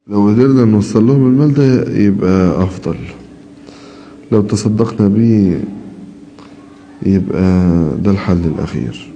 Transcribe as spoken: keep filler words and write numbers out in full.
لو قدرنا نوصل لهم المال ده يبقى أفضل، لو تصدقنا بيه يبقى ده الحل الأخير.